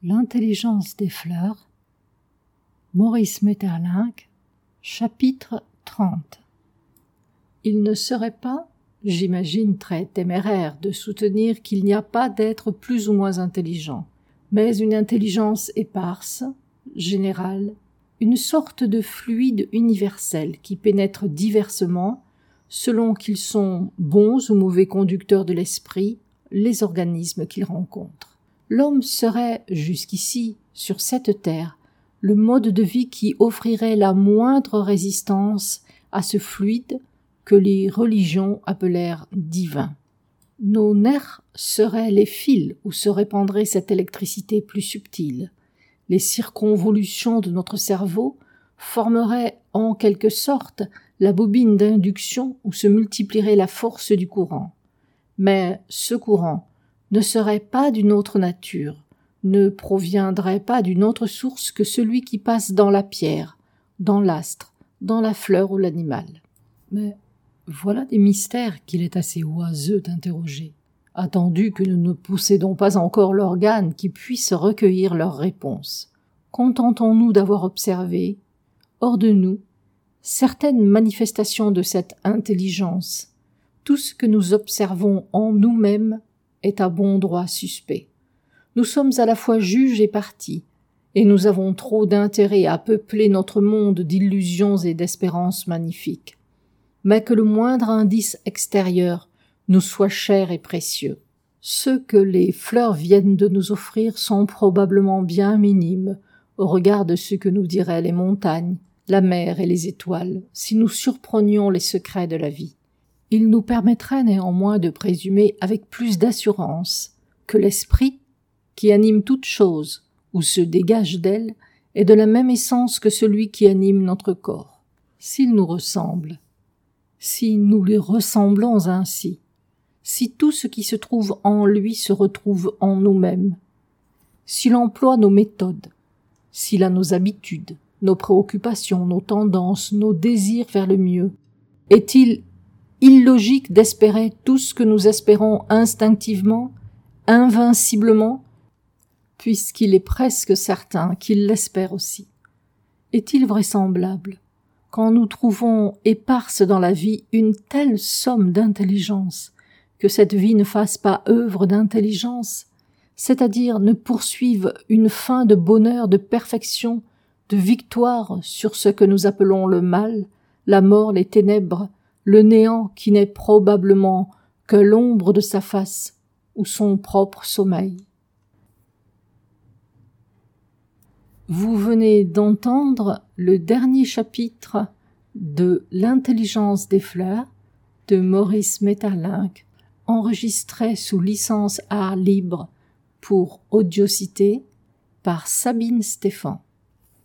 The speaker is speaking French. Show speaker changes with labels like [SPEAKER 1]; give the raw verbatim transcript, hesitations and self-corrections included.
[SPEAKER 1] L'intelligence des fleurs, Maurice Maeterlinck, chapitre trente. Il ne serait pas, j'imagine, très téméraire de soutenir qu'il n'y a pas d'être plus ou moins intelligent, mais une intelligence éparse, générale, une sorte de fluide universel qui pénètre diversement, selon qu'ils sont bons ou mauvais conducteurs de l'esprit, les organismes qu'ils rencontrent. L'homme serait, jusqu'ici, sur cette terre, le mode de vie qui offrirait la moindre résistance à ce fluide que les religions appelèrent divin. Nos nerfs seraient les fils où se répandrait cette électricité plus subtile. Les circonvolutions de notre cerveau formeraient en quelque sorte la bobine d'induction où se multiplierait la force du courant. Mais ce courant ne serait pas d'une autre nature, ne proviendrait pas d'une autre source que celui qui passe dans la pierre, dans l'astre, dans la fleur ou l'animal. Mais voilà des mystères qu'il est assez oiseux d'interroger, attendu que nous ne possédons pas encore l'organe qui puisse recueillir leurs réponses. Contentons-nous d'avoir observé, hors de nous, certaines manifestations de cette intelligence. Tout ce que nous observons en nous-mêmes est à bon droit suspect. Nous sommes à la fois juges et partis, et nous avons trop d'intérêt à peupler notre monde d'illusions et d'espérances magnifiques. Mais que le moindre indice extérieur nous soit cher et précieux. Ceux que les fleurs viennent de nous offrir sont probablement bien minimes au regard de ce que nous diraient les montagnes, la mer et les étoiles, si nous surprenions les secrets de la vie. Il nous permettrait néanmoins de présumer avec plus d'assurance que l'esprit, qui anime toute chose ou se dégage d'elle, est de la même essence que celui qui anime notre corps. S'il nous ressemble, si nous lui ressemblons ainsi, si tout ce qui se trouve en lui se retrouve en nous-mêmes, s'il emploie nos méthodes, s'il a nos habitudes, nos préoccupations, nos tendances, nos désirs vers le mieux, est-il illogique d'espérer tout ce que nous espérons instinctivement, invinciblement, puisqu'il est presque certain qu'il l'espère aussi? Est-il vraisemblable, quand nous trouvons éparse dans la vie une telle somme d'intelligence, que cette vie ne fasse pas œuvre d'intelligence, c'est-à-dire ne poursuive une fin de bonheur, de perfection, de victoire sur ce que nous appelons le mal, la mort, les ténèbres, le néant qui n'est probablement que l'ombre de sa face ou son propre sommeil. Vous venez d'entendre le dernier chapitre de L'intelligence des fleurs de Maurice Maeterlinck, enregistré sous licence art libre pour Audiocité par Sabine Stéphan.